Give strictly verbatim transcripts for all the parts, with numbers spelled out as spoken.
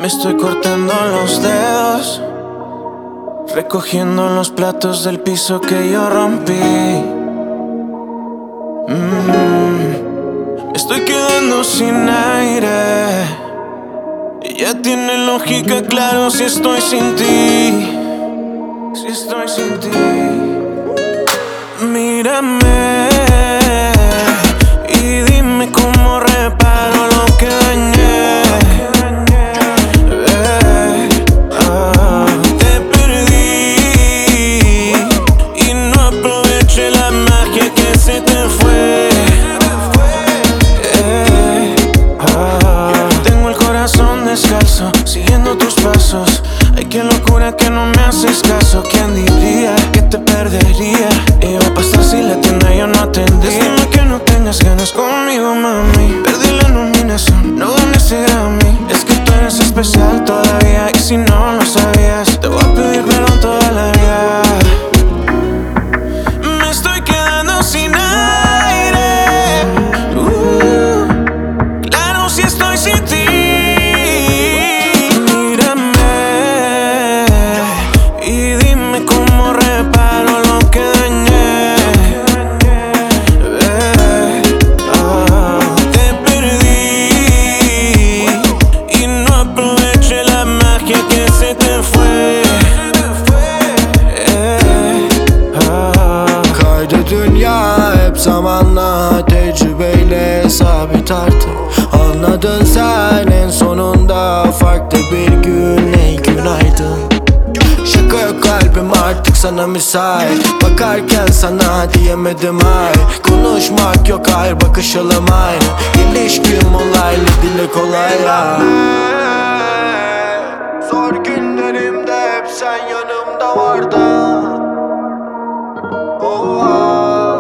Me estoy cortando los dedos, recogiendo los platos del piso que yo rompí. mm, Me estoy quedando sin aire. Y ya tiene lógica, claro, si estoy sin ti. Si estoy sin ti. Mírame y dime cómo reparo lo que dañé. Eh, ah, te perdí y no aproveché la magia que se te fue. Eh, ah, tengo el corazón descalzo, siguiendo tus pasos. Ay, qué locura que no me haces caso. ¿Quién diría que te perdería? Iba a pasar si la tienda yo no atendí. Dime que no tengas ganas conmigo, mami. Perdí la nominación, no gané ese Grammy. Es que tú eres especial todavía, y si no lo sabías, te voy a pedir perdón toda la vida. Me estoy quedando sin aire. uh, Claro, si estoy sin ti. Zamanla, tecrübeyle sabit artık. Anladın sen en sonunda, farklı bir gün, ey günaydın. Şaka yok, kalbim artık sana müsait. Bakarken sana diyemedim ay. Konuşmak yok, hayır bakışalım aynı. İlişkim olaylı, dile kolay ya. Zor günlerimde hep sen yanımda vardın. Oh, oh.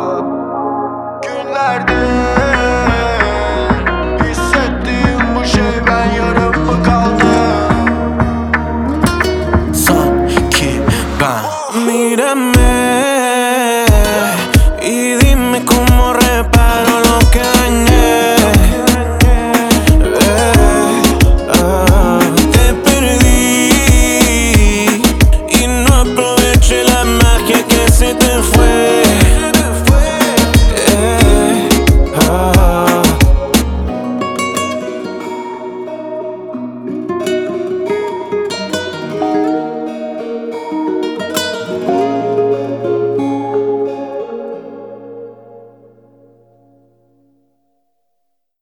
Hissettiğim bu şey, ben yarım mı kaldım? Sanki ben. Mírame y dime cómo